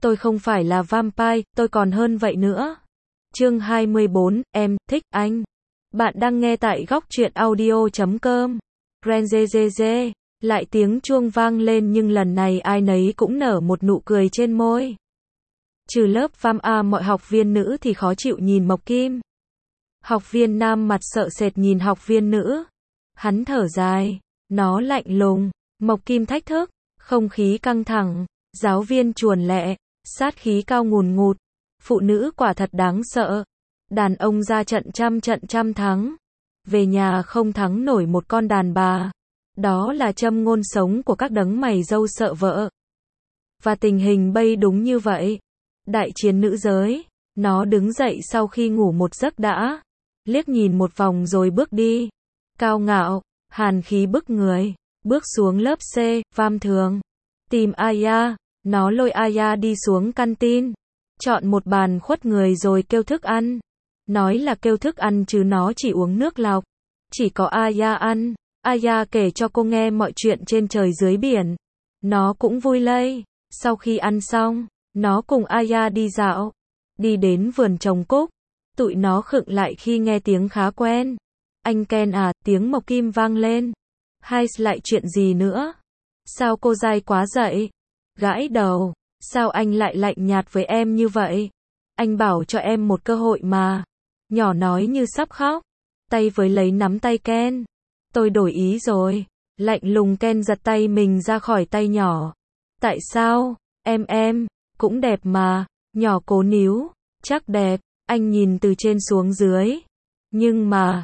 Tôi không phải là vampire, tôi còn hơn vậy nữa. Chương 24, em thích anh. Bạn đang nghe tại góc truyện audio.com. Renzezeze, lại tiếng chuông vang lên nhưng lần này ai nấy cũng nở một nụ cười trên môi. Trừ lớp vam A, mọi học viên nữ thì khó chịu nhìn Mộc Kim. Học viên nam mặt sợ sệt nhìn học viên nữ. Hắn thở dài, nó lạnh lùng. Mộc Kim thách thức, không khí căng thẳng, giáo viên chuồn lẹ, sát khí cao ngùn ngụt. Phụ nữ quả thật đáng sợ. Đàn ông ra trận trăm thắng. Về nhà không thắng nổi một con đàn bà. Đó là châm ngôn sống của các đấng mày râu sợ vợ. Và tình hình bây đúng như vậy. Đại chiến nữ giới. Nó đứng dậy sau khi ngủ một giấc đã. Liếc nhìn một vòng rồi bước đi. Cao ngạo, hàn khí bức người. Bước xuống lớp C, vam thường. Tìm Aya. Nó lôi Aya đi xuống canteen. Chọn một bàn khuất người rồi kêu thức ăn. Nói là kêu thức ăn chứ nó chỉ uống nước lọc. Chỉ có Aya ăn. Aya kể cho cô nghe mọi chuyện trên trời dưới biển. Nó cũng vui lây. Sau khi ăn xong, nó cùng Aya đi dạo. Đi đến vườn trồng cúc. Tụi nó khựng lại khi nghe tiếng khá quen. Anh Ken à, tiếng Mộc Kim vang lên. Hay lại chuyện gì nữa? Sao cô dai quá dậy? Gãi đầu. Sao anh lại lạnh nhạt với em như vậy? Anh bảo cho em một cơ hội mà. Nhỏ nói như sắp khóc. Tay với lấy nắm tay Ken. Tôi đổi ý rồi. Lạnh lùng Ken giật tay mình ra khỏi tay nhỏ. Tại sao? Em, cũng đẹp mà. Nhỏ cố níu. Chắc đẹp. Anh nhìn từ trên xuống dưới. Nhưng mà,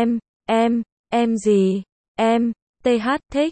em gì? Em, TH thích.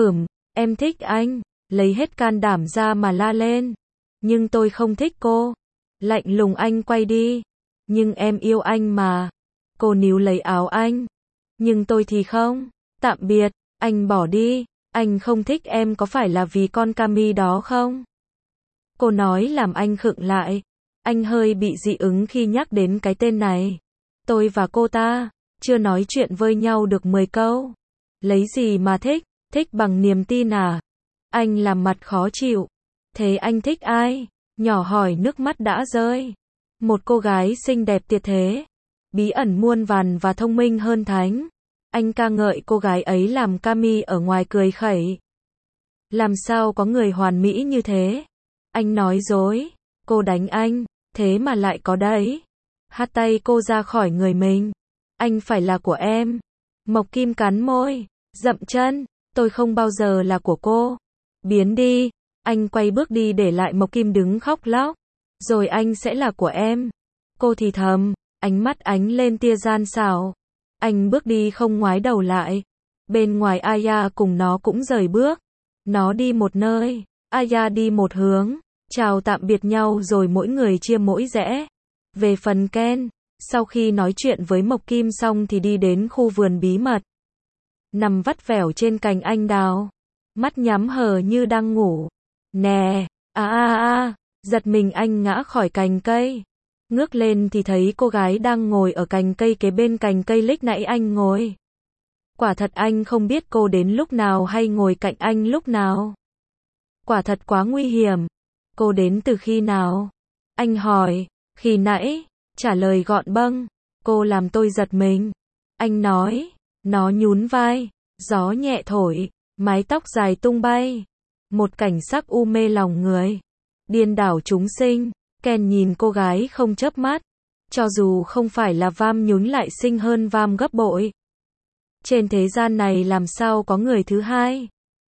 Em thích anh. Lấy hết can đảm ra mà la lên. Nhưng tôi không thích cô. Lạnh lùng anh quay đi. Nhưng em yêu anh mà. Cô níu lấy áo anh. Nhưng tôi thì không. Tạm biệt, anh bỏ đi. Anh không thích em có phải là vì con Cami đó không? Cô nói làm anh khựng lại. Anh hơi bị dị ứng khi nhắc đến cái tên này. Tôi và cô ta chưa nói chuyện với nhau được 10 câu. Lấy gì mà thích? Thích bằng niềm tin à? Anh làm mặt khó chịu. Thế anh thích ai? Nhỏ hỏi nước mắt đã rơi. Một cô gái xinh đẹp tuyệt thế. Bí ẩn muôn vàn và thông minh hơn thánh. Anh ca ngợi cô gái ấy làm Cami ở ngoài cười khẩy. Làm sao có người hoàn mỹ như thế? Anh nói dối. Cô đánh anh. Thế mà lại có đấy. Hất tay cô ra khỏi người mình. Anh phải là của em. Mộc Kim cắn môi. Dậm chân. Tôi không bao giờ là của cô. Biến đi. Anh quay bước đi để lại Mộc Kim đứng khóc lóc. Rồi anh sẽ là của em. Cô thì thầm. Ánh mắt ánh lên tia gian xảo. Anh bước đi không ngoái đầu lại. Bên ngoài Aya cùng nó cũng rời bước. Nó đi một nơi. Aya đi một hướng. Chào tạm biệt nhau rồi mỗi người chia mỗi rẽ. Về phần Ken, sau khi nói chuyện với Mộc Kim xong thì đi đến khu vườn bí mật. Nằm vắt vẻo trên cành anh đào. Mắt nhắm hờ như đang ngủ. Nè, giật mình anh ngã khỏi cành cây. Ngước lên thì thấy cô gái đang ngồi ở cành cây kế bên cành cây lúc nãy anh ngồi. Quả thật anh không biết cô đến lúc nào hay ngồi cạnh anh lúc nào. Quả thật quá nguy hiểm. Cô đến từ khi nào? Anh hỏi. Khi nãy. Trả lời gọn bâng. Cô làm tôi giật mình. Anh nói. Nó nhún vai. Gió nhẹ thổi. Mái tóc dài tung bay. Một cảnh sắc u mê lòng người. Điên đảo chúng sinh. Ken nhìn cô gái không chớp mắt. Cho dù không phải là vam nhún lại xinh hơn vam gấp bội. Trên thế gian này làm sao có người thứ hai?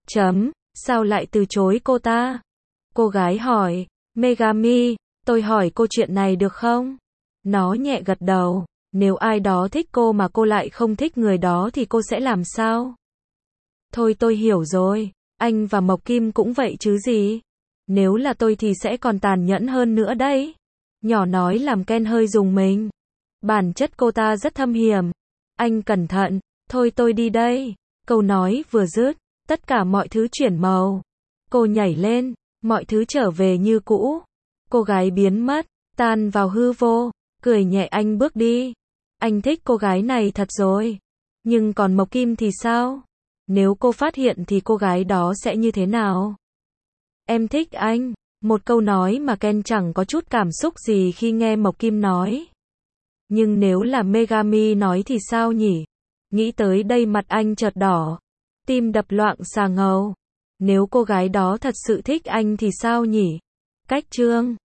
Sao lại từ chối cô ta? Cô gái hỏi. Megami, tôi hỏi cô chuyện này được không? Nó nhẹ gật đầu. Nếu ai đó thích cô mà cô lại không thích người đó thì cô sẽ làm sao? Thôi tôi hiểu rồi. Anh và Mộc Kim cũng vậy chứ gì? Nếu là tôi thì sẽ còn tàn nhẫn hơn nữa đấy. Nhỏ nói làm Ken hơi rùng mình. Bản chất cô ta rất thâm hiểm. Anh cẩn thận. Thôi tôi đi đây. Câu nói vừa dứt. Tất cả mọi thứ chuyển màu. Cô nhảy lên. Mọi thứ trở về như cũ. Cô gái biến mất. Tan vào hư vô. Cười nhẹ anh bước đi. Anh thích cô gái này thật rồi. Nhưng còn Mộc Kim thì sao? Nếu cô phát hiện thì cô gái đó sẽ như thế nào? Em thích anh. Một câu nói mà Ken chẳng có chút cảm xúc gì khi nghe Mộc Kim nói. Nhưng nếu là Megami nói thì sao nhỉ? Nghĩ tới đây mặt anh chợt đỏ. Tim đập loạn xà ngầu. Nếu cô gái đó thật sự thích anh thì sao nhỉ? Cách Trương